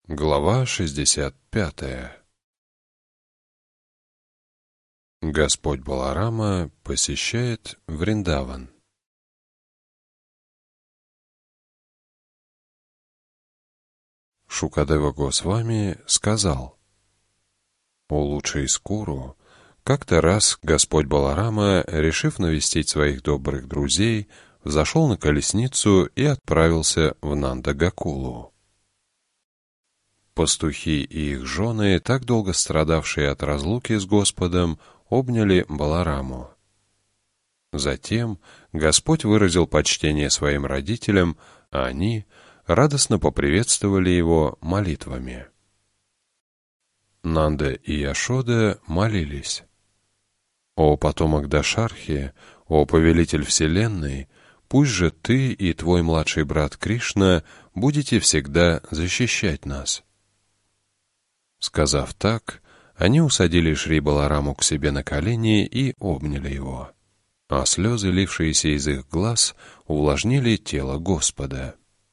Глава 65. Господь Баларама посещает Вриндаван. Шукадева Госвами сказал: «О лучший Скуру, как-то раз Господь Баларама, решив навестить своих добрых друзей, взошел на колесницу и отправился в Нанда-Гакулу. Пастухи и их жены, так долго страдавшие от разлуки с Господом, обняли Балараму. Затем Господь выразил почтение своим родителям, а они радостно поприветствовали его молитвами. Нанда и Яшода молились: «О потомок Дашархи, о повелитель вселенной, пусть же ты и твой младший брат Кришна будете всегда защищать нас». Сказав так, они усадили Шри Балараму к себе на колени и обняли его, а слезы, лившиеся из их глаз, увлажнили тело Господа.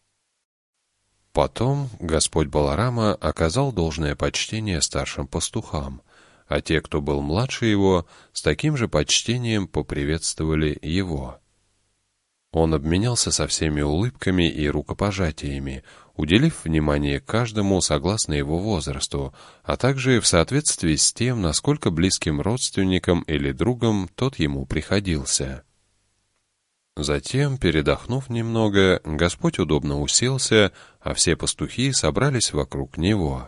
Потом Господь Баларама оказал должное почтение старшим пастухам, а те, кто был младше его, с таким же почтением поприветствовали его. Он обменялся со всеми улыбками и рукопожатиями, уделив внимание каждому согласно его возрасту, а также в соответствии с тем, насколько близким родственником или другом тот ему приходился. Затем, передохнув немного, Господь удобно уселся, а все пастухи собрались вокруг него.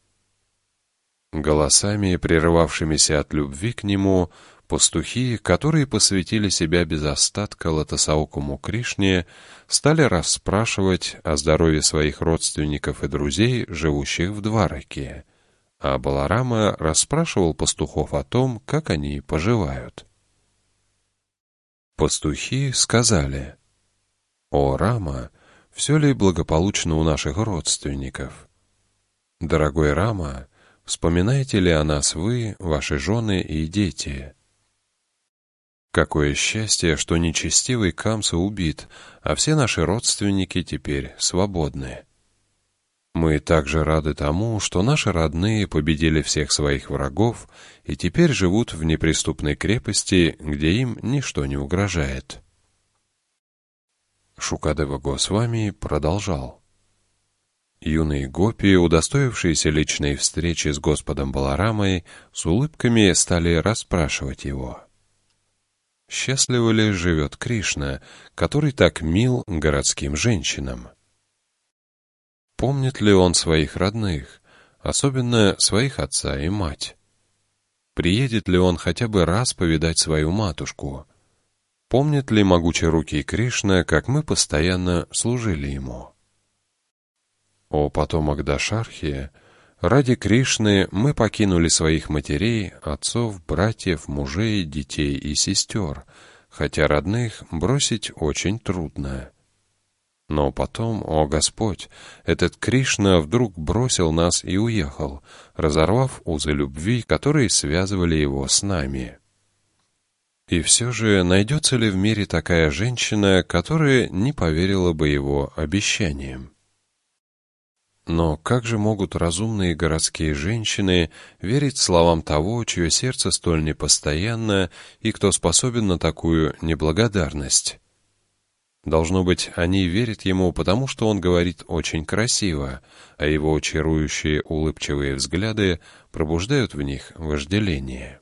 Голосами, прерывавшимися от любви к нему, пастухи, которые посвятили себя без остатка лотосаокому Кришне, стали расспрашивать о здоровье своих родственников и друзей, живущих в Двараке, а Баларама расспрашивал пастухов о том, как они поживают. Пастухи сказали: «О Рама, все ли благополучно у наших родственников? Дорогой Рама, вспоминаете ли о нас вы, ваши жены и дети? Какое счастье, что нечестивый Камса убит, а все наши родственники теперь свободны. Мы также рады тому, что наши родные победили всех своих врагов и теперь живут в неприступной крепости, где им ничто не угрожает». Шукадева Госвами продолжал: юные гопи, удостоившиеся личной встречи с Господом Баларамой, с улыбками стали расспрашивать его: счастливо ли живет Кришна, который так мил городским женщинам? Помнит ли он своих родных, особенно своих отца и мать? Приедет ли он хотя бы раз повидать свою матушку? Помнит ли могучерукий Кришна, как мы постоянно служили ему? О потомок Дашархи, ради Кришны мы покинули своих матерей, отцов, братьев, мужей, детей и сестер, хотя родных бросить очень трудно. Но потом, о Господь, этот Кришна вдруг бросил нас и уехал, разорвав узы любви, которые связывали его с нами. И все же найдется ли в мире такая женщина, которая не поверила бы его обещаниям? Но как же могут разумные городские женщины верить словам того, чье сердце столь непостоянно и кто способен на такую неблагодарность? Должно быть, они верят ему, потому что он говорит очень красиво, а его чарующие улыбчивые взгляды пробуждают в них вожделение.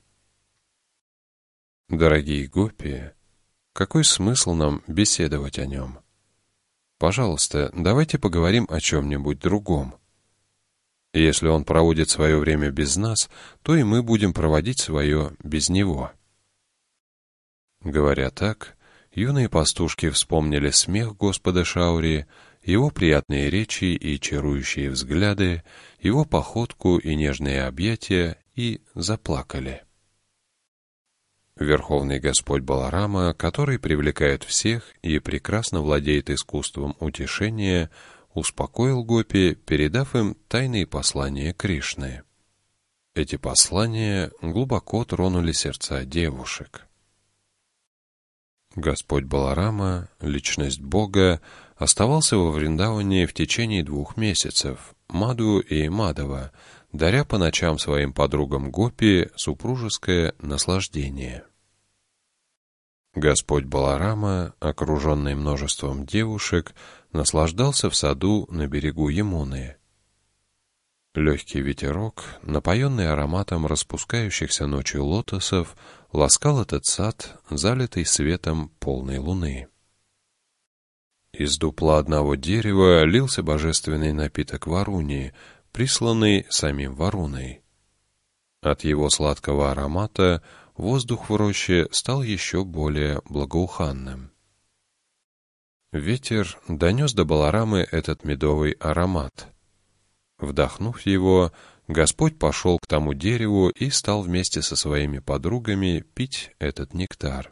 Дорогие гопи, какой смысл нам беседовать о нем? Пожалуйста, давайте поговорим о чем-нибудь другом. Если он проводит свое время без нас, то и мы будем проводить свое без него». Говоря так, юные пастушки вспомнили смех Господа Шаури, его приятные речи и чарующие взгляды, его походку и нежные объятия и заплакали. Верховный Господь Баларама, который привлекает всех и прекрасно владеет искусством утешения, успокоил гопи, передав им тайные послания Кришны. Эти послания глубоко тронули сердца девушек. Господь Баларама, личность Бога, оставался во Вриндаване в течение 2 месяцев, Маду и Мадава, даря по ночам своим подругам Гопи супружеское наслаждение. Господь Баларама, окруженный множеством девушек, наслаждался в саду на берегу Ямуны. Легкий ветерок, напоенный ароматом распускающихся ночью лотосов, ласкал этот сад, залитый светом полной луны. Из дупла одного дерева лился божественный напиток Варуни, присланный самим Варуной. От его сладкого аромата воздух в роще стал еще более благоуханным. Ветер донес до Баларамы этот медовый аромат. Вдохнув его, Господь пошел к тому дереву и стал вместе со своими подругами пить этот нектар.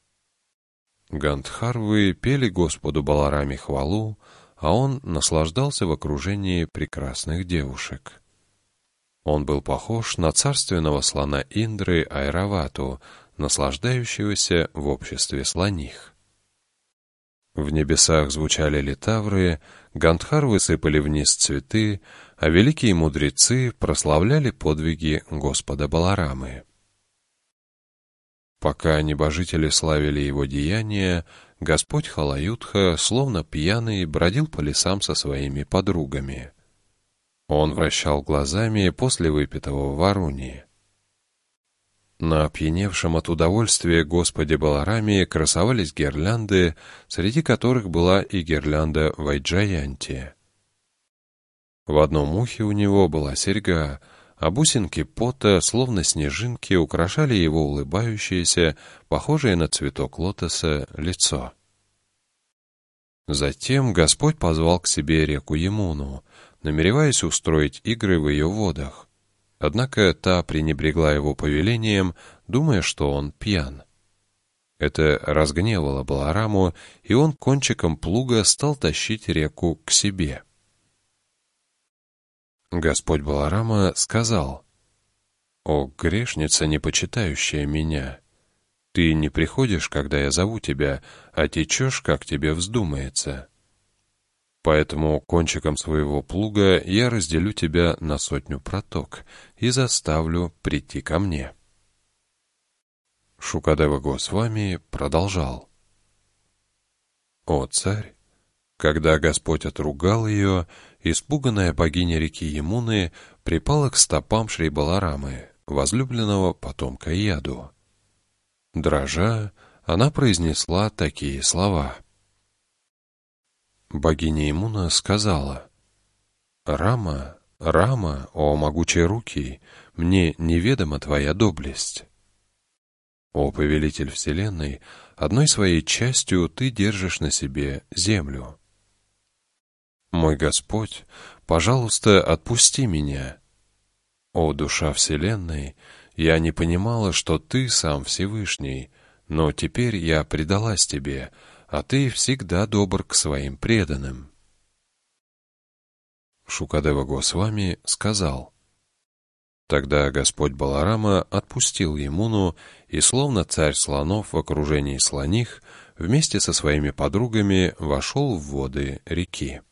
Гандхарвы пели Господу Балараме хвалу, а он наслаждался в окружении прекрасных девушек. Он был похож на царственного слона Индры Айравату, наслаждающегося в обществе слоних. В небесах звучали литавры, Гандхарвы сыпали вниз цветы, а великие мудрецы прославляли подвиги Господа Баларамы. Пока небожители славили его деяния, Господь Халаюдха, словно пьяный, бродил по лесам со своими подругами. Он вращал глазами после выпитого варуни. На опьяневшем от удовольствия Господе Балараме красовались гирлянды, среди которых была и гирлянда Вайджаянти. В одном ухе у него была серьга, а бусинки пота, словно снежинки, украшали его улыбающееся, похожее на цветок лотоса, лицо. Затем Господь позвал к себе реку Ямуну, намереваясь устроить игры в ее водах. Однако та пренебрегла его повелением, думая, что он пьян. Это разгневало Балараму, и он кончиком плуга стал тащить реку к себе. Господь Баларама сказал: «О, грешница, не почитающая меня! Ты не приходишь, когда я зову тебя, а течешь, как тебе вздумается. Поэтому кончиком своего плуга я разделю тебя на 100 проток и заставлю прийти ко мне». Шукадева Госвами продолжал: «О, царь! Когда Господь отругал ее, испуганная богиня реки Ямуны припала к стопам Шри Баларамы, возлюбленного потомка Яду. Дрожа, она произнесла такие слова. Богиня Ямуна сказала: «Рама, Рама, о могучие руки, мне неведома твоя доблесть. О повелитель вселенной, одной своей частью ты держишь на себе землю. Мой Господь, пожалуйста, отпусти меня. О, душа вселенной, я не понимала, что ты сам Всевышний, но теперь я предалась тебе, а ты всегда добр к своим преданным». Шукадева Госвами сказал: Тогда Господь Баларама отпустил Ямуну, и словно царь слонов в окружении слоних, вместе со своими подругами вошел в воды реки.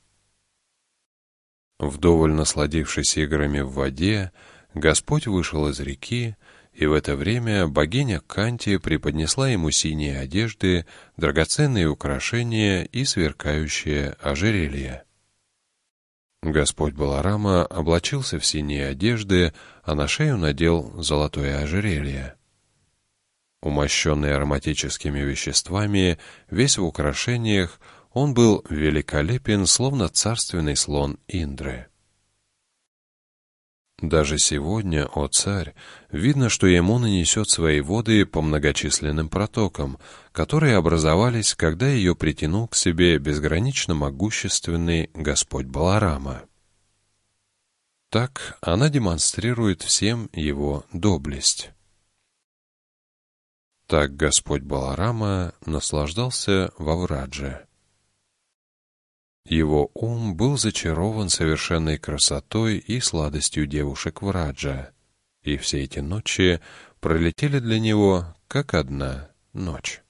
Вдоволь насладившись играми в воде, Господь вышел из реки, и в это время богиня Канти преподнесла ему синие одежды, драгоценные украшения и сверкающее ожерелье. Господь Баларама облачился в синие одежды, а на шею надел золотое ожерелье. Умощенный ароматическими веществами, весь в украшениях, он был великолепен, словно царственный слон Индры. Даже сегодня, о царь, видно, что Ямуна несет свои воды по многочисленным протокам, которые образовались, когда ее притянул к себе безгранично могущественный Господь Баларама. Так она демонстрирует всем его доблесть. Так Господь Баларама наслаждался во Врадже. Его ум был зачарован совершенной красотой и сладостью девушек Враджа, и все эти ночи пролетели для него, как одна ночь.